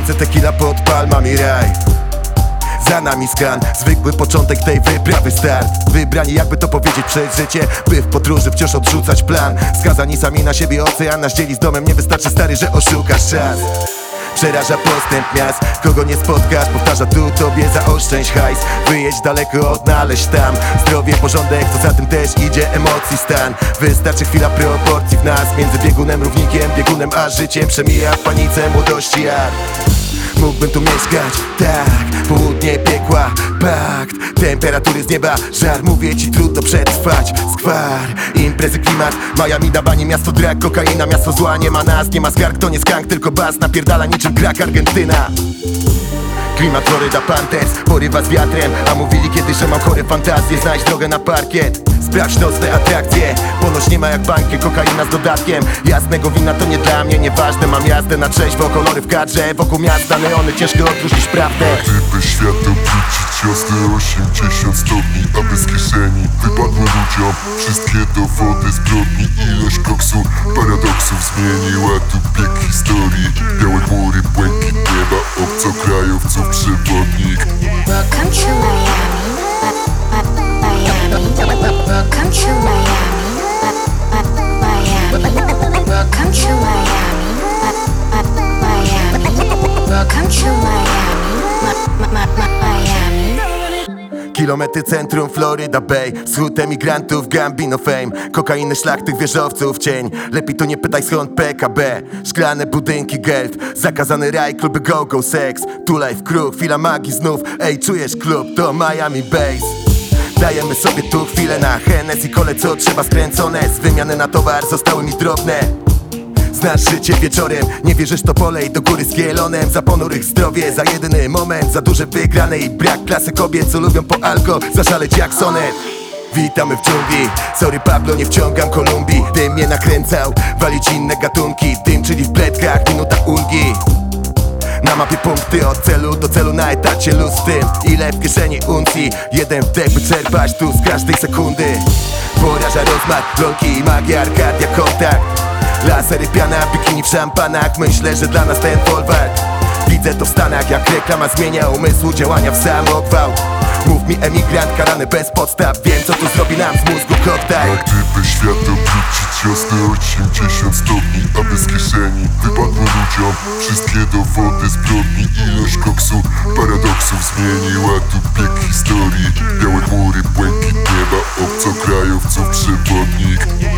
ręce tequila pod palmami, raj. Za nami skan, zwykły początek tej wyprawy, start. Wybrani, jakby to powiedzieć, przez życie, by w podróży wciąż odrzucać plan. Skazani sami na siebie, ocean nas dzieli z domem. Nie wystarczy, stary, że oszukasz czas. Przeraża postęp miast, kogo nie spotkasz, powtarza tu tobie: zaoszczędź hajs, wyjedź daleko, odnaleźć tam zdrowie, porządek, co za tym też idzie, emocji stan. Wystarczy chwila proporcji w nas, między biegunem, równikiem, biegunem a życiem. Przemija w panice młodości jak mógłbym tu mieszkać, tak. Południe piekła, pakt, temperatury z nieba, żar. Mówię ci, trudno przetrwać skwar. Imprezy, klimat, Miami, Dabani, miasto drag, kokaina, miasto zła. Nie ma nas, nie ma skarg, to nie skank, tylko bas. Napierdala niczym krak, Argentyna. Klimat Florida Panthers porywa z wiatrem, a mówili kiedyś, że mam chore fantazje. Znajdź drogę na parkiet, sprawdź nocne atrakcje. Ponoć nie ma jak bankiet, kokaina z dodatkiem. Jasnego wina to nie dla mnie, nieważne. Mam jazdę na trzeźwo, kolory w kadrze. Wokół miasta neony, ciężko odróżnić prawdę. Gdyby świat obrócić o 180 stopni, a bez kieszeni wypadły ludziom wszystkie dowody zbrodni. Ilość koksu, paradoksów zmieniła tu bieg historii. Białe chmury, błękit nieba, obcokrajowców przewodnik. Welcome to Miami, Miami. Welcome to Miami, Miami. Welcome to Miami, Miami. Welcome to Miami. Kilometry centrum Florida Bay, wschód emigrantów, Gambino fame. Kokainy, szlak tych wieżowców, cień. Lepiej to nie pytaj skąd PKB. Szklane budynki, geld, zakazany raj, kluby go-go, seks. Tulaj w kruk, chwila magii znów. Ej, czujesz klub, to Miami Base. Dajemy sobie tu chwilę na Hennessy, kole co trzeba skręcone. Z wymiany na towar zostały mi drobne. Znasz życie wieczorem, nie wierzysz, to polej do góry z kielonem. Za ponurych zdrowie, za jedyny moment, za duże wygrane i brak klasy kobiet, co lubią po alko zaszaleć jak sonet. Witamy w dżungli, sorry Pablo, nie wciągam Kolumbii. Dym mnie nakręcał, walić inne gatunki. Dym, czyli w pletkach, minuta ulgi. Na mapie punkty od celu do celu, na etacie luz z tym. Ile w kieszeni uncji, jeden wdech by czerpać tu z każdej sekundy. Poraża rozmach, lolki i magia, Arkadia, kontakt. Lasery, piana, bikini w szampanach. Myślę, że dla nas ten folwark. Widzę to w Stanach, jak reklama zmienia umysłu, działania w samogwałt. Mów mi emigrant, karany bez podstaw. Wiem, co tu zrobi nam z mózgu koktajl. A gdyby świat obrócić o 180 stopni, a bez kieszeni wypadły ludziom wszystkie dowody zbrodni. Ilość koksu, paradoksów zmieniła tu bieg historii. Białe chmury, błękit nieba, obcokrajowców przewodnik.